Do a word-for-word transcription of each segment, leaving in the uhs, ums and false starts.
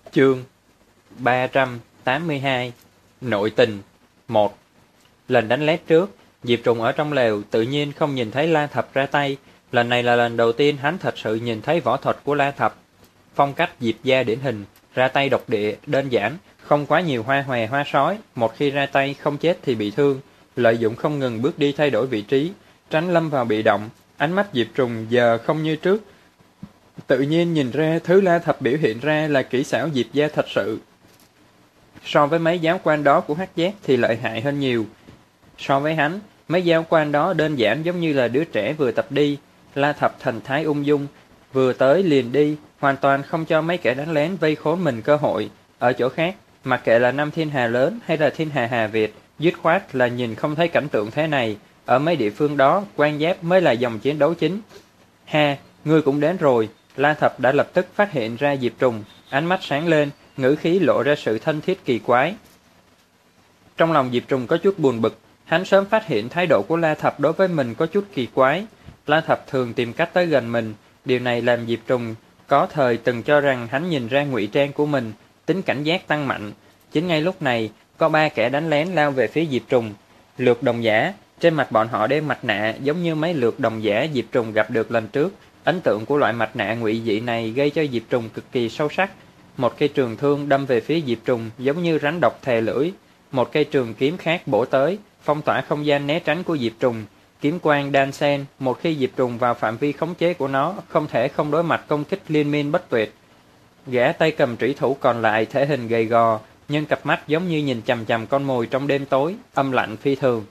Chương ba trăm tám mươi hai. Nội tình một. Lần đánh lén trước, Diệp Trùng ở trong lều tự nhiên không nhìn thấy La Thập ra tay. Lần này là lần đầu tiên hắn thật sự nhìn thấy võ thuật của La Thập. Phong cách Diệp gia điển hình, ra tay độc địa, đơn giản, không quá nhiều hoa hòe hoa sói. Một khi ra tay không chết thì bị thương, lợi dụng không ngừng bước đi thay đổi vị trí, tránh lâm vào bị động. Ánh mắt Diệp Trùng giờ không như trước, tự nhiên nhìn ra thứ La Thập biểu hiện ra là kỹ xảo Diệp gia thật sự. So với mấy giáo quan đó của Hắc Giác thì lợi hại hơn nhiều. So với hắn, mấy giáo quan đó đơn giản giống như là đứa trẻ vừa tập đi. La Thập thần thái ung dung, vừa tới liền đi, hoàn toàn không cho mấy kẻ đánh lén vây khốn mình cơ hội. Ở chỗ khác, mặc kệ là năm thiên hà lớn hay là thiên hà Hà Việt, dứt khoát là nhìn không thấy cảnh tượng thế này. Ở mấy địa phương đó, quan giáp mới là dòng chiến đấu chính. Ha, ngươi cũng đến rồi. La Thập đã lập tức phát hiện ra Diệp Trùng, ánh mắt sáng lên, ngữ khí lộ ra sự thân thiết kỳ quái. Trong lòng Diệp Trùng có chút buồn bực, hắn sớm phát hiện thái độ của La Thập đối với mình có chút kỳ quái. La Thập thường tìm cách tới gần mình, điều này làm Diệp Trùng có thời từng cho rằng hắn nhìn ra ngụy trang của mình, tính cảnh giác tăng mạnh. Chính ngay lúc này, có ba kẻ đánh lén lao về phía Diệp Trùng. Lược đồng giả, trên mặt bọn họ đeo mặt nạ giống như mấy lược đồng giả Diệp Trùng gặp được lần trước. Ấn tượng của loại mặt nạ ngụy dị này gây cho Diệp Trùng cực kỳ sâu sắc. Một cây trường thương đâm về phía Diệp Trùng giống như rắn độc thè lưỡi. Một cây trường kiếm khác bổ tới, phong tỏa không gian né tránh của Diệp Trùng. Kiếm quang đan sen, một khi Diệp Trùng vào phạm vi khống chế của nó, không thể không đối mặt công kích liên miên bất tuyệt. Gã tay cầm trủy thủ còn lại thể hình gầy gò, nhưng cặp mắt giống như nhìn chằm chằm con mồi trong đêm tối, âm lạnh phi thường.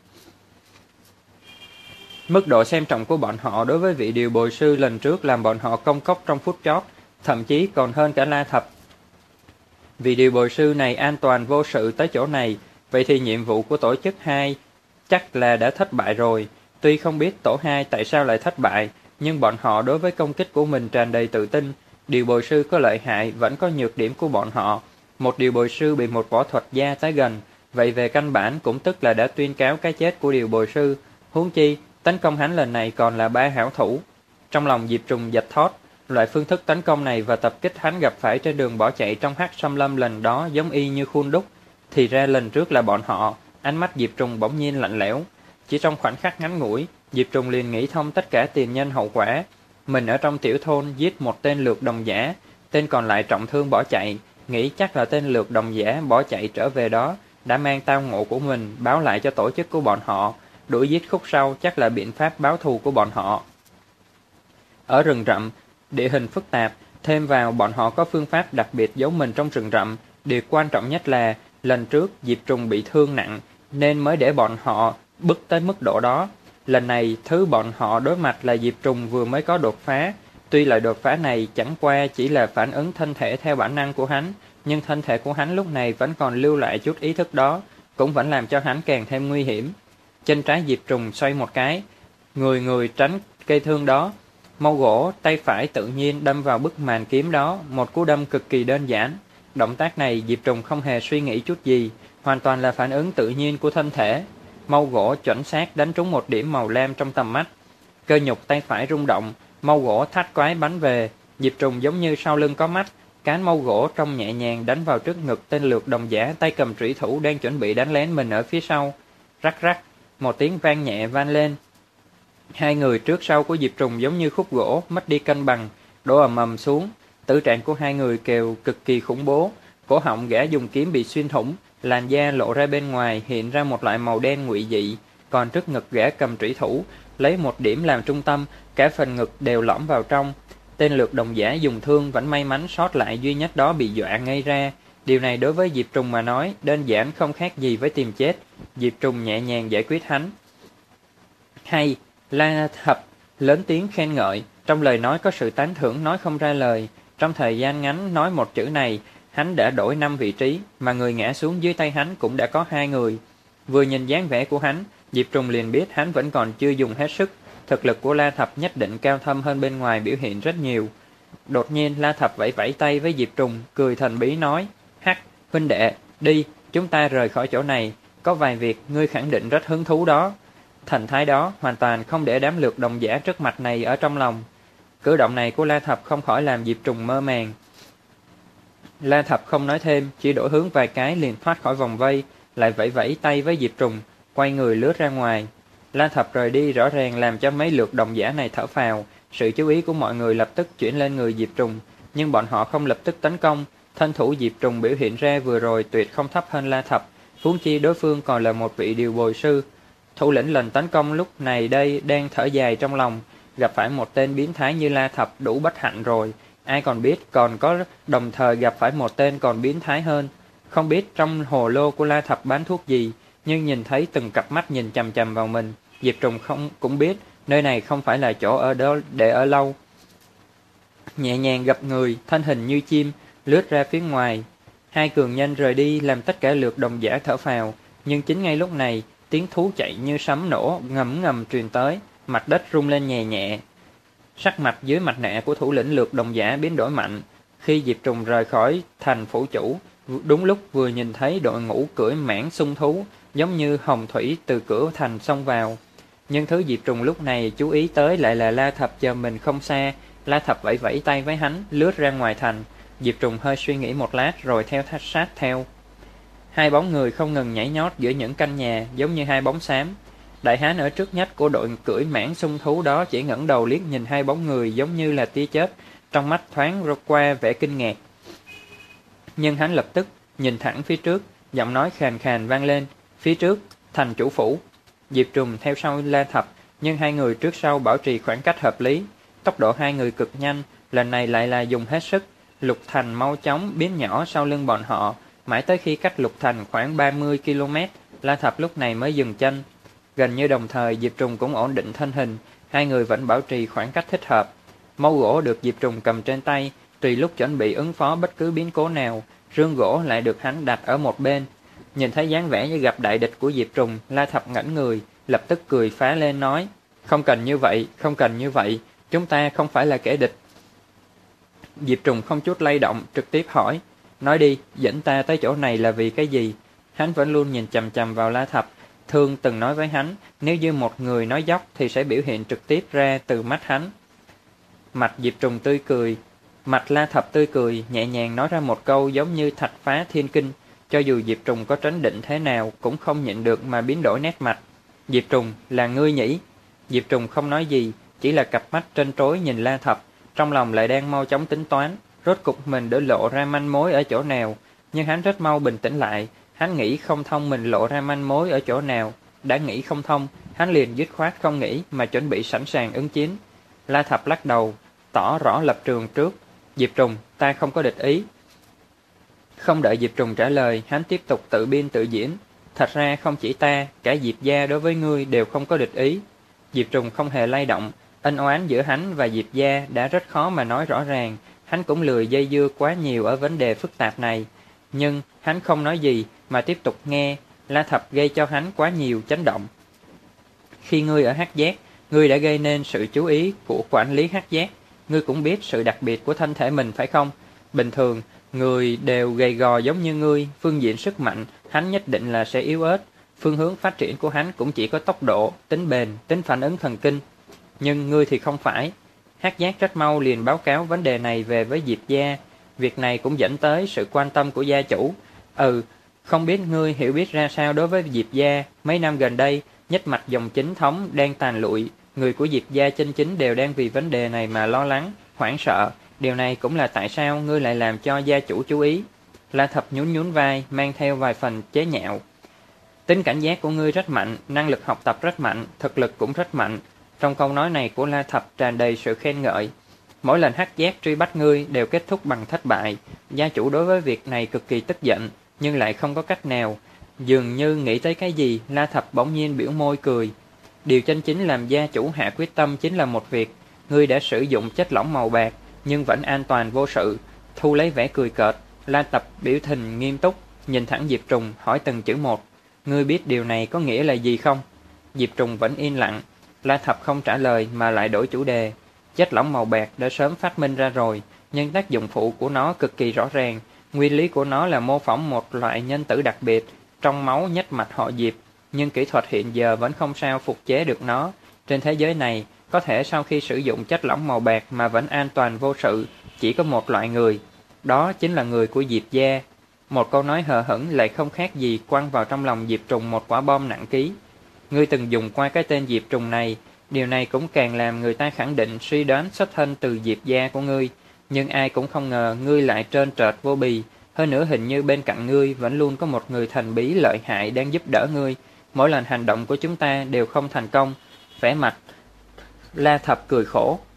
Mức độ xem trọng của bọn họ đối với vị điều bồi sư lần trước làm bọn họ công cốc trong phút chót, thậm chí còn hơn cả La Thập. Vị điều bồi sư này an toàn vô sự tới chỗ này, vậy thì nhiệm vụ của tổ chức hai chắc là đã thất bại rồi. Tuy không biết tổ hai tại sao lại thất bại, nhưng bọn họ đối với công kích của mình tràn đầy tự tin. Điều bồi sư có lợi hại vẫn có nhược điểm của bọn họ. Một điều bồi sư bị một võ thuật gia tới gần, vậy về căn bản cũng tức là đã tuyên cáo cái chết của điều bồi sư. Huống chi, tấn công hắn lần này còn là ba hảo thủ. Trong lòng Diệp Trùng giật thót, loại phương thức tấn công này và tập kích hắn gặp phải trên đường bỏ chạy trong Hắc Xâm Lâm lần đó giống y như khuôn đúc. Thì ra lần trước là bọn họ. Ánh mắt Diệp Trùng bỗng nhiên lạnh lẽo. Chỉ trong khoảnh khắc ngắn ngủi, Diệp Trùng liền nghĩ thông tất cả tiền nhân hậu quả. Mình ở trong tiểu thôn giết một tên lược đồng giả, tên còn lại trọng thương bỏ chạy, nghĩ chắc là tên lược đồng giả bỏ chạy trở về đó đã mang tao ngộ của mình báo lại cho tổ chức của bọn họ. Đuổi giết khúc sau chắc là biện pháp báo thù của bọn họ. Ở rừng rậm, địa hình phức tạp, thêm vào bọn họ có phương pháp đặc biệt giấu mình trong rừng rậm. Điều quan trọng nhất là lần trước Diệp Trùng bị thương nặng nên mới để bọn họ bức tới mức độ đó. Lần này thứ bọn họ đối mặt là Diệp Trùng vừa mới có đột phá. Tuy là đột phá này chẳng qua chỉ là phản ứng thân thể theo bản năng của hắn, nhưng thân thể của hắn lúc này vẫn còn lưu lại chút ý thức đó, cũng vẫn làm cho hắn càng thêm nguy hiểm. Chân trái Diệp Trùng xoay một cái, người người tránh cây thương đó. Mâu gỗ tay phải tự nhiên đâm vào bức màn kiếm đó, một cú đâm cực kỳ đơn giản. Động tác này Diệp Trùng không hề suy nghĩ chút gì, hoàn toàn là phản ứng tự nhiên của thân thể. Mâu gỗ chuẩn xác đánh trúng một điểm màu lam trong tầm mắt. Cơ nhục tay phải rung động, mâu gỗ thách quái bắn về. Diệp Trùng giống như sau lưng có mắt, cán mâu gỗ trông nhẹ nhàng đánh vào trước ngực tên lược đồng giả tay cầm trủy thủ đang chuẩn bị đánh lén mình ở phía sau. Rắc rắc, một tiếng vang nhẹ vang lên. Hai người trước sau của Diệp Trùng giống như khúc gỗ mất đi cân bằng, đổ ầm ầm xuống. Tử trạng của hai người kêu cực kỳ khủng bố. Cổ họng gã dùng kiếm bị xuyên thủng, làn da lộ ra bên ngoài hiện ra một loại màu đen ngụy dị. Còn trước ngực gã cầm trủy thủ, lấy một điểm làm trung tâm, cả phần ngực đều lõm vào trong. Tên lược đồng giả dùng thương vẫn may mắn sót lại duy nhất đó bị dọa ngay ra. Điều này đối với Diệp Trùng mà nói đơn giản không khác gì với tìm chết. Diệp Trùng nhẹ nhàng giải quyết hắn. Hay, La Thập lớn tiếng khen ngợi, trong lời nói có sự tán thưởng nói không ra lời. Trong thời gian ngắn nói một chữ này, hắn đã đổi năm vị trí, mà người ngã xuống dưới tay hắn cũng đã có hai người. Vừa nhìn dáng vẻ của hắn, Diệp Trùng liền biết hắn vẫn còn chưa dùng hết sức. Thực lực của La Thập nhất định cao thâm hơn bên ngoài biểu hiện rất nhiều. Đột nhiên La Thập vẫy vẫy tay với Diệp Trùng, cười thần bí nói: Hắc, huynh đệ, đi, chúng ta rời khỏi chỗ này. Có vài việc ngươi khẳng định rất hứng thú đó. Thần thái đó hoàn toàn không để đám lược đồng giả trước mặt này ở trong lòng. Cử động này của La Thập không khỏi làm Diệp Trùng mơ màng. La Thập không nói thêm, chỉ đổi hướng vài cái liền thoát khỏi vòng vây, lại vẫy vẫy tay với Diệp Trùng, quay người lướt ra ngoài. La Thập rời đi rõ ràng làm cho mấy lượt đồng giả này thở phào, sự chú ý của mọi người lập tức chuyển lên người Diệp Trùng, nhưng bọn họ không lập tức tấn công. Thân thủ Diệp Trùng biểu hiện ra vừa rồi tuyệt không thấp hơn La Thập, huống chi đối phương còn là một vị điều bồi sư. Thủ lĩnh lần tấn công lúc này đây đang thở dài trong lòng, gặp phải một tên biến thái như La Thập đủ bất hạnh rồi, ai còn biết còn có đồng thời gặp phải một tên còn biến thái hơn. Không biết trong hồ lô của La Thập bán thuốc gì, nhưng nhìn thấy từng cặp mắt nhìn chằm chằm vào mình, Diệp Trùng không cũng biết nơi này không phải là chỗ ở đó để ở lâu. Nhẹ nhàng gập người, thân hình như chim, lướt ra phía ngoài. Hai cường nhân rời đi làm tất cả lượt đồng giả thở phào, nhưng chính ngay lúc này, tiếng thú chạy như sấm nổ ngầm ngầm truyền tới, mặt đất rung lên nhẹ nhẹ. Sắc mặt dưới mặt nạ của thủ lĩnh lượt đồng giả biến đổi mạnh. Khi Diệp Trùng rời khỏi thành phủ chủ, đúng lúc vừa nhìn thấy đội ngũ cưỡi mãng xung thú, giống như hồng thủy từ cửa thành xông vào. Nhưng thứ Diệp Trùng lúc này chú ý tới lại là La Thập chờ mình không xa. La Thập vẫy vẫy tay với hắn, lướt ra ngoài thành. Diệp Trùng hơi suy nghĩ một lát rồi theo sát theo. Hai bóng người không ngừng nhảy nhót giữa những căn nhà, giống như hai bóng xám. Đại hán ở trước nhất của đội cưỡi mãng xung thú đó chỉ ngẩng đầu liếc nhìn hai bóng người giống như là tia chớp, trong mắt thoáng qua vẻ kinh ngạc. Nhưng hắn lập tức nhìn thẳng phía trước, giọng nói khàn khàn vang lên, phía trước, thành chủ phủ. Diệp Trùng theo sau La Thập, nhưng hai người trước sau bảo trì khoảng cách hợp lý. Tốc độ hai người cực nhanh, lần này lại là dùng hết sức. Lục Thành mau chóng biến nhỏ sau lưng bọn họ, mãi tới khi cách Lục Thành khoảng ba mươi ki lô mét, La Thập lúc này mới dừng chân. Gần như đồng thời Diệp Trùng cũng ổn định thân hình, hai người vẫn bảo trì khoảng cách thích hợp. Mâu gỗ được Diệp Trùng cầm trên tay, tùy lúc chuẩn bị ứng phó bất cứ biến cố nào, rương gỗ lại được hắn đặt ở một bên. Nhìn thấy dáng vẻ như gặp đại địch của Diệp Trùng, La Thập ngẩng người, lập tức cười phá lên nói, không cần như vậy, không cần như vậy, chúng ta không phải là kẻ địch. Diệp Trùng không chút lay động, trực tiếp hỏi, nói đi, dẫn ta tới chỗ này là vì cái gì? Hắn vẫn luôn nhìn chằm chằm vào La Thập, Thương từng nói với hắn, nếu như một người nói dóc thì sẽ biểu hiện trực tiếp ra từ mắt hắn. Mặt Diệp Trùng tươi cười, mặt La Thập tươi cười, nhẹ nhàng nói ra một câu giống như thạch phá thiên kinh, cho dù Diệp Trùng có trấn định thế nào cũng không nhịn được mà biến đổi nét mặt. Diệp Trùng, là ngươi nhỉ? Diệp Trùng không nói gì, chỉ là cặp mắt trân trối nhìn La Thập, trong lòng lại đang mau chóng tính toán, rốt cục mình để lộ ra manh mối ở chỗ nào, nhưng hắn rất mau bình tĩnh lại, hắn nghĩ không thông mình lộ ra manh mối ở chỗ nào, đã nghĩ không thông, hắn liền dứt khoát không nghĩ mà chuẩn bị sẵn sàng ứng chiến. La Thập lắc đầu, tỏ rõ lập trường trước, Diệp Trùng, ta không có địch ý. Không đợi Diệp Trùng trả lời, hắn tiếp tục tự biên tự diễn, thật ra không chỉ ta, cả Diệp gia đối với ngươi đều không có địch ý. Diệp Trùng không hề lay động, ân oán giữa hắn và Diệp gia đã rất khó mà nói rõ ràng, hắn cũng lười dây dưa quá nhiều ở vấn đề phức tạp này. Nhưng hắn không nói gì mà tiếp tục nghe, La Thập gây cho hắn quá nhiều chấn động. Khi ngươi ở Hắc Giác, ngươi đã gây nên sự chú ý của quản lý Hắc Giác, ngươi cũng biết sự đặc biệt của thân thể mình phải không? Bình thường, người đều gầy gò giống như ngươi, phương diện sức mạnh, hắn nhất định là sẽ yếu ớt, phương hướng phát triển của hắn cũng chỉ có tốc độ, tính bền, tính phản ứng thần kinh. Nhưng ngươi thì không phải. Hắc Giác rất mau liền báo cáo vấn đề này về với Diệp gia, việc này cũng dẫn tới sự quan tâm của gia chủ. Ừ, không biết ngươi hiểu biết ra sao đối với Diệp gia, mấy năm gần đây, nhất mạch dòng chính thống đang tàn lụi, người của Diệp gia chân chính đều đang vì vấn đề này mà lo lắng, hoảng sợ, điều này cũng là tại sao ngươi lại làm cho gia chủ chú ý. La Thập nhún nhún vai, mang theo vài phần chế nhạo. Tính cảnh giác của ngươi rất mạnh, năng lực học tập rất mạnh, thực lực cũng rất mạnh. Trong câu nói này của La Thập tràn đầy sự khen ngợi. Mỗi lần Hắc Giác truy bắt ngươi đều kết thúc bằng thất bại. Gia chủ đối với việc này cực kỳ tức giận, nhưng lại không có cách nào. Dường như nghĩ tới cái gì, La Thập bỗng nhiên biểu môi cười. Điều chân chính làm gia chủ hạ quyết tâm chính là một việc. Ngươi đã sử dụng chất lỏng màu bạc, nhưng vẫn an toàn vô sự. Thu lấy vẻ cười cợt, La Thập biểu tình nghiêm túc, nhìn thẳng Diệp Trùng, hỏi từng chữ một. Ngươi biết điều này có nghĩa là gì không? Diệp Trùng vẫn im lặng. La Thập không trả lời mà lại đổi chủ đề. Chất lỏng màu bạc đã sớm phát minh ra rồi, nhưng tác dụng phụ của nó cực kỳ rõ ràng. Nguyên lý của nó là mô phỏng một loại nhân tử đặc biệt trong máu nhất mạch họ Diệp, nhưng kỹ thuật hiện giờ vẫn không sao phục chế được nó. Trên thế giới này, có thể sau khi sử dụng chất lỏng màu bạc mà vẫn an toàn vô sự, chỉ có một loại người. đó chính là người của Diệp gia. Một câu nói hờ hững lại không khác gì quăng vào trong lòng Diệp Trùng một quả bom nặng ký. Ngươi từng dùng qua cái tên Diệp Trùng này, điều này cũng càng làm người ta khẳng định suy đoán xuất thân từ Diệp gia của ngươi, nhưng ai cũng không ngờ ngươi lại trơn trệt vô bì, hơn nữa hình như bên cạnh ngươi vẫn luôn có một người thần bí lợi hại đang giúp đỡ ngươi, mỗi lần hành động của chúng ta đều không thành công. Vẻ mặt La Thập cười khổ.